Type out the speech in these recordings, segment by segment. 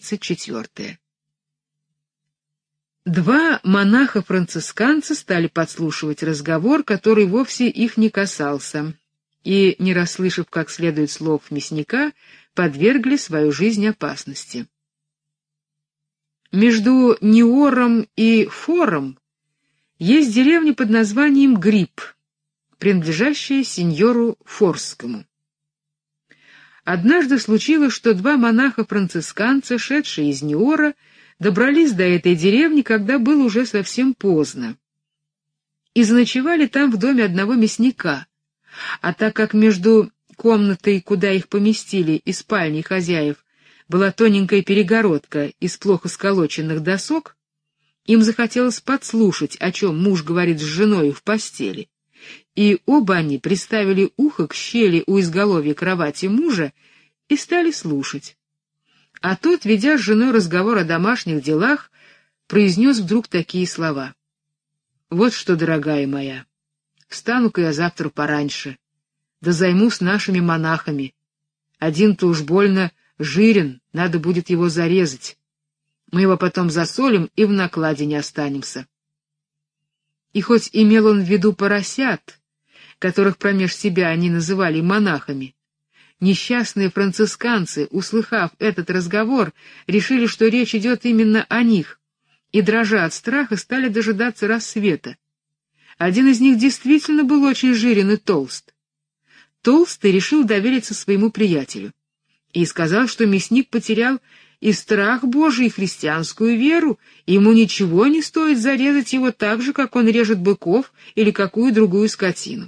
34. Два монаха-францисканца стали подслушивать разговор, который вовсе их не касался, и, не расслышав как следует слов мясника, подвергли свою жизнь опасности. Между Ниором и Фором есть деревня под названием Гриб, принадлежащая сеньору Форскому. Однажды случилось, что два монаха-францисканца, шедшие из Ниора, добрались до этой деревни, когда было уже совсем поздно, и заночевали там в доме одного мясника, а так как между комнатой, куда их поместили, и спальней хозяев была тоненькая перегородка из плохо сколоченных досок, им захотелось подслушать, о чем муж говорит с женой в постели, и оба они приставили ухо к щели у изголовья кровати мужа и стали слушать. А тот, ведя с женой разговор о домашних делах, произнес вдруг такие слова: «Вот что, дорогая моя, встану-ка я завтра пораньше, да займусь нашими монахами. Один-то уж больно жирен, надо будет его зарезать. Мы его потом засолим и в накладе не останемся». И хоть имел он в виду поросят, которых промеж себя они называли монахами, несчастные францисканцы, услыхав этот разговор, решили, что речь идет именно о них, и, дрожа от страха, стали дожидаться рассвета. Один из них действительно был очень жирен и толст. Толстый решил довериться своему приятелю и сказал, что мясник потерял и страх Божий, и христианскую веру, и ему ничего не стоит зарезать его так же, как он режет быков или какую другую скотину.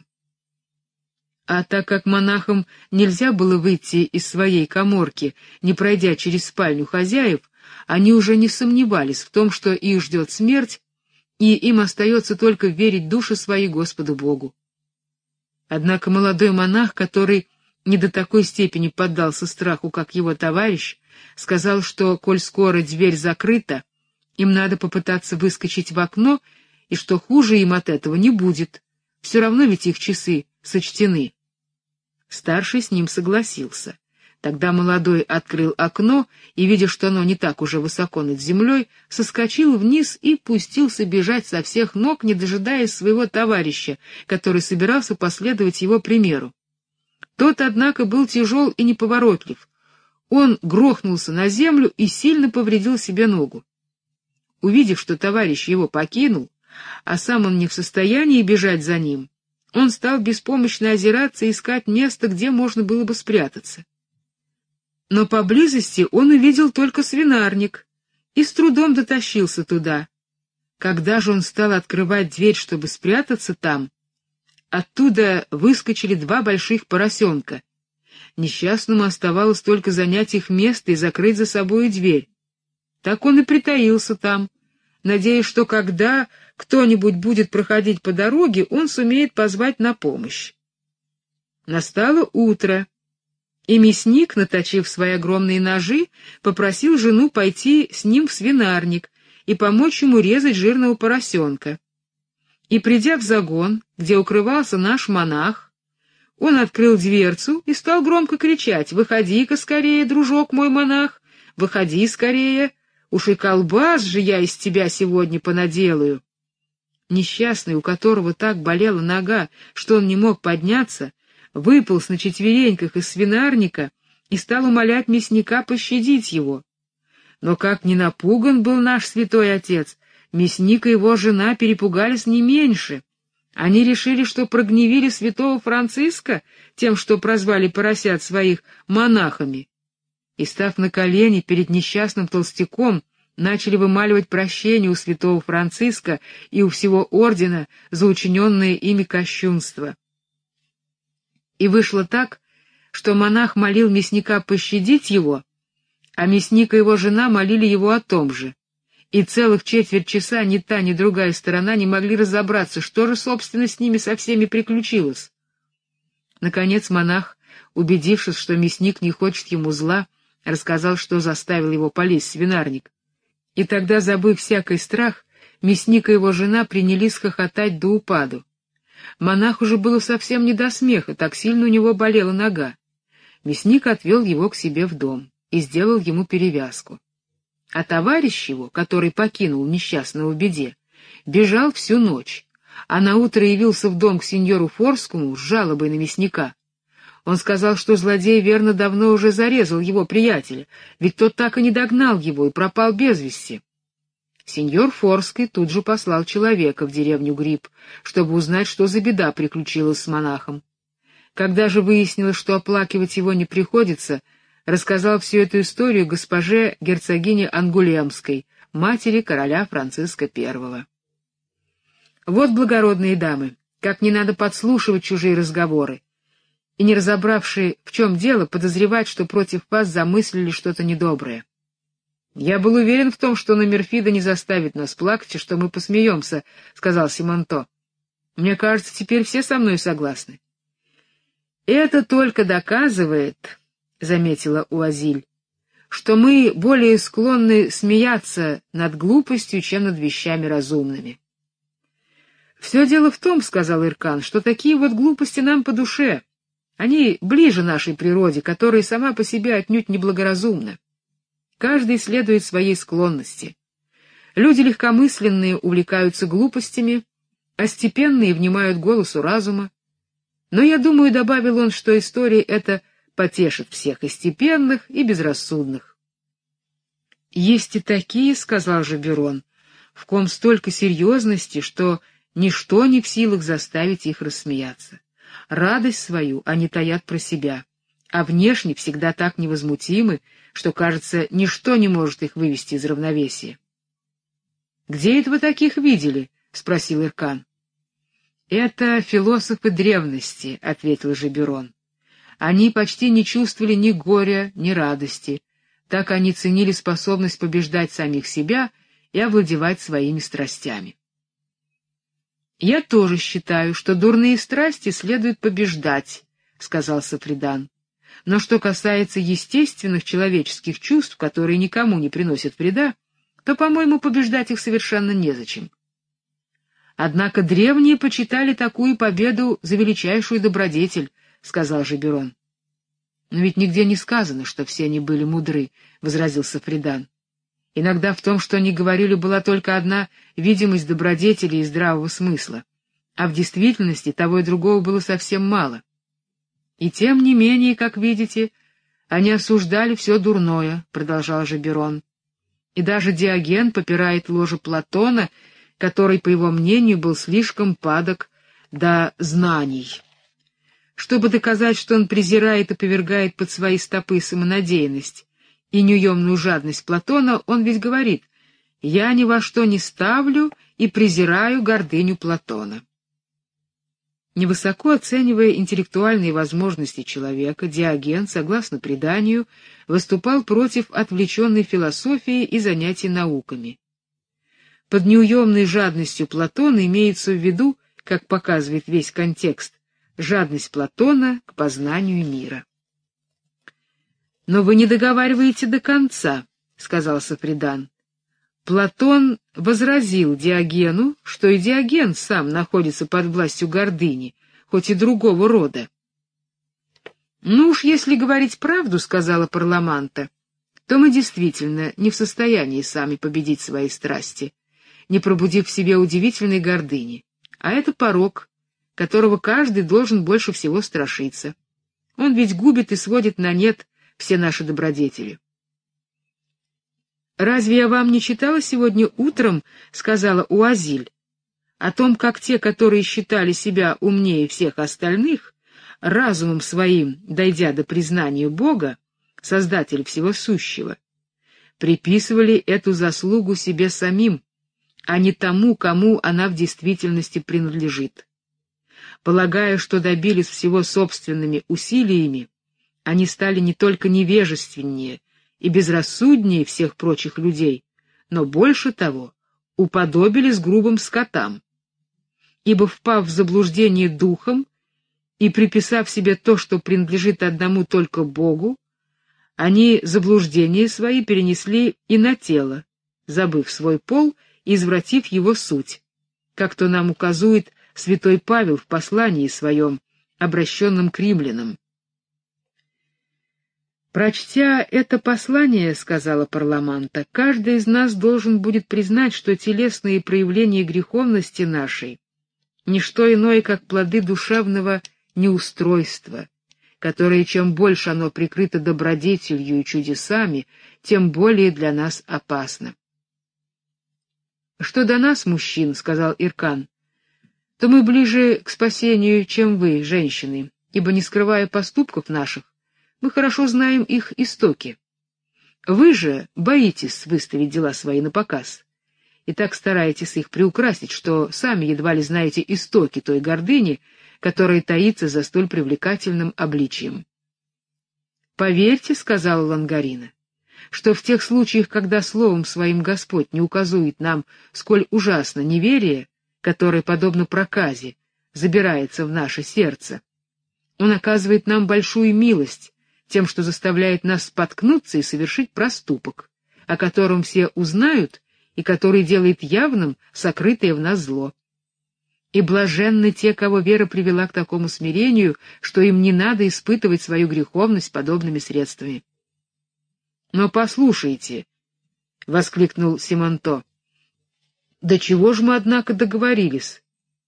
А так как монахам нельзя было выйти из своей каморки, не пройдя через спальню хозяев, они уже не сомневались в том, что их ждет смерть, и им остается только верить души свои Господу Богу. Однако молодой монах, который не до такой степени поддался страху, как его товарищ, сказал, что, коль скоро дверь закрыта, им надо попытаться выскочить в окно, и что хуже им от этого не будет, все равно ведь их часы сочтены. Старший с ним согласился. Тогда молодой открыл окно и, видя, что оно не так уже высоко над землей, соскочил вниз и пустился бежать со всех ног, не дожидаясь своего товарища, который собирался последовать его примеру. Тот, однако, был тяжел и неповоротлив. Он грохнулся на землю и сильно повредил себе ногу. Увидев, что товарищ его покинул, а сам он не в состоянии бежать за ним, он стал беспомощно озираться и искать место, где можно было бы спрятаться. Но поблизости он увидел только свинарник и с трудом дотащился туда. Когда же он стал открывать дверь, чтобы спрятаться там, оттуда выскочили два больших поросенка. Несчастному оставалось только занять их место и закрыть за собой дверь. Так он и притаился там, надеясь, что когда кто-нибудь будет проходить по дороге, он сумеет позвать на помощь. Настало утро, и мясник, наточив свои огромные ножи, попросил жену пойти с ним в свинарник и помочь ему резать жирного поросенка. И, придя в загон, где укрывался наш монах, он открыл дверцу и стал громко кричать: «Выходи-ка скорее, дружок мой монах, выходи скорее, уж и колбас же я из тебя сегодня понаделаю». Несчастный, у которого так болела нога, что он не мог подняться, выполз на четвереньках из свинарника и стал умолять мясника пощадить его. Но как ни напуган был наш святой отец, мясник и его жена перепугались не меньше. Они решили, что прогневили святого Франциска тем, что прозвали поросят своих монахами, и, став на колени перед несчастным толстяком, начали вымаливать прощение у святого Франциска и у всего ордена за учиненное ими кощунство. И вышло так, что монах молил мясника пощадить его, а мясник и его жена молили его о том же. И целых четверть часа ни та, ни другая сторона не могли разобраться, что же, собственно, с ними со всеми приключилось. Наконец монах, убедившись, что мясник не хочет ему зла, рассказал, что заставил его полезть в свинарник. И тогда, забыв всякий страх, мясник и его жена принялись хохотать до упаду. Монах уже было совсем не до смеха, так сильно у него болела нога. Мясник отвел его к себе в дом и сделал ему перевязку. а товарищ его, который покинул несчастного в беде, бежал всю ночь, а наутро явился в дом к сеньору Форскому с жалобой на мясника. Он сказал, что злодей верно давно уже зарезал его приятеля, ведь тот так и не догнал его и пропал без вести. Сеньор Форский тут же послал человека в деревню Гриб, чтобы узнать, что за беда приключилась с монахом. Когда же выяснилось, что оплакивать его не приходится, рассказал всю эту историю госпоже герцогине Ангулемской, матери короля Франциска I. Вот, благородные дамы, как не надо подслушивать чужие разговоры, и, не разобравши, в чем дело, подозревать, что против вас замыслили что-то недоброе. «Я был уверен в том, что Номерфида не заставит нас плакать, и что мы посмеемся», — сказал Симонто. «Мне кажется, теперь все со мной согласны». «Это только доказывает, — заметила Уазиль, — что мы более склонны смеяться над глупостью, чем над вещами разумными». «Все дело в том, — сказал Иркан, — что такие вот глупости нам по душе. Они ближе нашей природе, которая сама по себе отнюдь неблагоразумна. Каждый следует своей склонности. Люди легкомысленные увлекаются глупостями, а степенные внимают голосу разума. Но я думаю, — добавил он, — что история эта потешит всех и степенных, и безрассудных». «Есть и такие, — сказал Жаберон, — в ком столько серьезности, что ничто не в силах заставить их рассмеяться. Радость свою они таят про себя, а внешне всегда так невозмутимы, что, кажется, ничто не может их вывести из равновесия». «Где это вы таких видели?» — спросил Иркан. «Это философы древности», — ответил Жаберон. «Они почти не чувствовали ни горя, ни радости. Так они ценили способность побеждать самих себя и овладевать своими страстями». «Я тоже считаю, что дурные страсти следует побеждать», — сказал Сафридан. «Но что касается естественных человеческих чувств, которые никому не приносят вреда, то, по-моему, побеждать их совершенно незачем». «Однако древние почитали такую победу за величайшую добродетель», — сказал Жаберон. «Но ведь нигде не сказано, что все они были мудры», — возразил Сафридан. «Иногда в том, что они говорили, была только одна видимость добродетели и здравого смысла, а в действительности того и другого было совсем мало. И тем не менее, как видите, они осуждали все дурное», — продолжал Жаберон. «И даже Диоген попирает ложе Платона, который, по его мнению, был слишком падок до знаний. Чтобы доказать, что он презирает и повергает под свои стопы самонадеянность и неуемную жадность Платона, он ведь говорит: «Я ни во что не ставлю и презираю гордыню Платона». Невысоко оценивая интеллектуальные возможности человека, Диоген, согласно преданию, выступал против отвлеченной философии и занятий науками. Под неуемной жадностью Платона имеется в виду, как показывает весь контекст, жадность Платона к познанию мира. «Но вы не договариваете до конца», — сказал Сафридан. «Платон возразил Диогену, что и Диоген сам находится под властью гордыни, хоть и другого рода». «Ну уж, если говорить правду, — сказала Парламанта, — то мы действительно не в состоянии сами победить свои страсти, не пробудив в себе удивительной гордыни, а это порок, которого каждый должен больше всего страшиться. Он ведь губит и сводит на нет все наши добродетели». «Разве я вам не читала сегодня утром, — сказала Уазиль, — о том, как те, которые считали себя умнее всех остальных, разумом своим, дойдя до признания Бога, Создателя всего сущего, приписывали эту заслугу себе самим, а не тому, кому она в действительности принадлежит. Полагая, что добились всего собственными усилиями, они стали не только невежественнее и безрассуднее всех прочих людей, но больше того, уподобились грубым скотам. Ибо, впав в заблуждение духом и приписав себе то, что принадлежит одному только Богу, они заблуждения свои перенесли и на тело, забыв свой пол и извратив его суть, как то нам указует святой Павел в послании своем, обращенном к римлянам. Прочтя это послание, сказала Парламанта, каждый из нас должен будет признать, что телесные проявления греховности нашей — ничто иное, как плоды душевного неустройства, которое, чем больше оно прикрыто добродетелью и чудесами, тем более для нас опасно. «Что до нас, мужчин, — сказал Иркан, — то мы ближе к спасению, чем вы, женщины, ибо, не скрывая поступков наших, мы хорошо знаем их истоки. Вы же боитесь выставить дела свои на показ, и так стараетесь их приукрасить, что сами едва ли знаете истоки той гордыни, которая таится за столь привлекательным обличием. «Поверьте, — сказала Лангарина, — что в тех случаях, когда словом своим Господь не указует нам, сколь ужасно неверие, которое, подобно проказе, забирается в наше сердце, Он оказывает нам большую милость тем, что заставляет нас споткнуться и совершить проступок, о котором все узнают и который делает явным сокрытое в нас зло. И блаженны те, кого вера привела к такому смирению, что им не надо испытывать свою греховность подобными средствами». «Но послушайте, — воскликнул Симонто, — до чего ж мы, однако, договорились?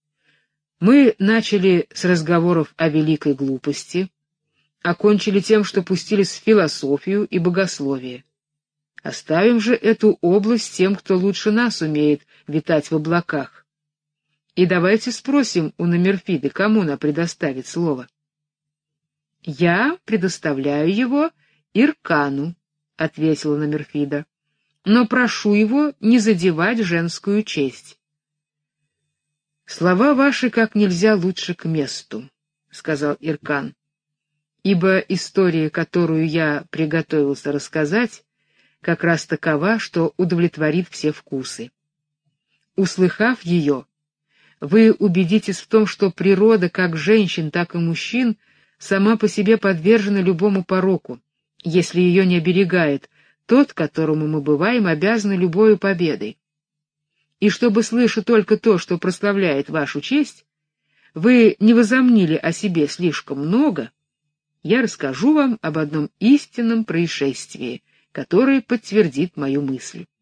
Мы начали с разговоров о великой глупости, окончили тем, что пустились в философию и богословие. Оставим же эту область тем, кто лучше нас умеет витать в облаках. И давайте спросим у Номерфиды, кому она предоставит слово». «Я предоставляю его Иркану», — ответила Номерфида, — «но прошу его не задевать женскую честь». «Слова ваши как нельзя лучше к месту», — сказал Иркан, «ибо история, которую я приготовился рассказать, как раз такова, что удовлетворит все вкусы. Услыхав ее, вы убедитесь в том, что природа как женщин, так и мужчин сама по себе подвержена любому пороку, если ее не оберегает тот, которому мы бываем обязаны любою победой. И чтобы, слыша только то, что прославляет вашу честь, вы не возомнили о себе слишком много, я расскажу вам об одном истинном происшествии, которое подтвердит мою мысль.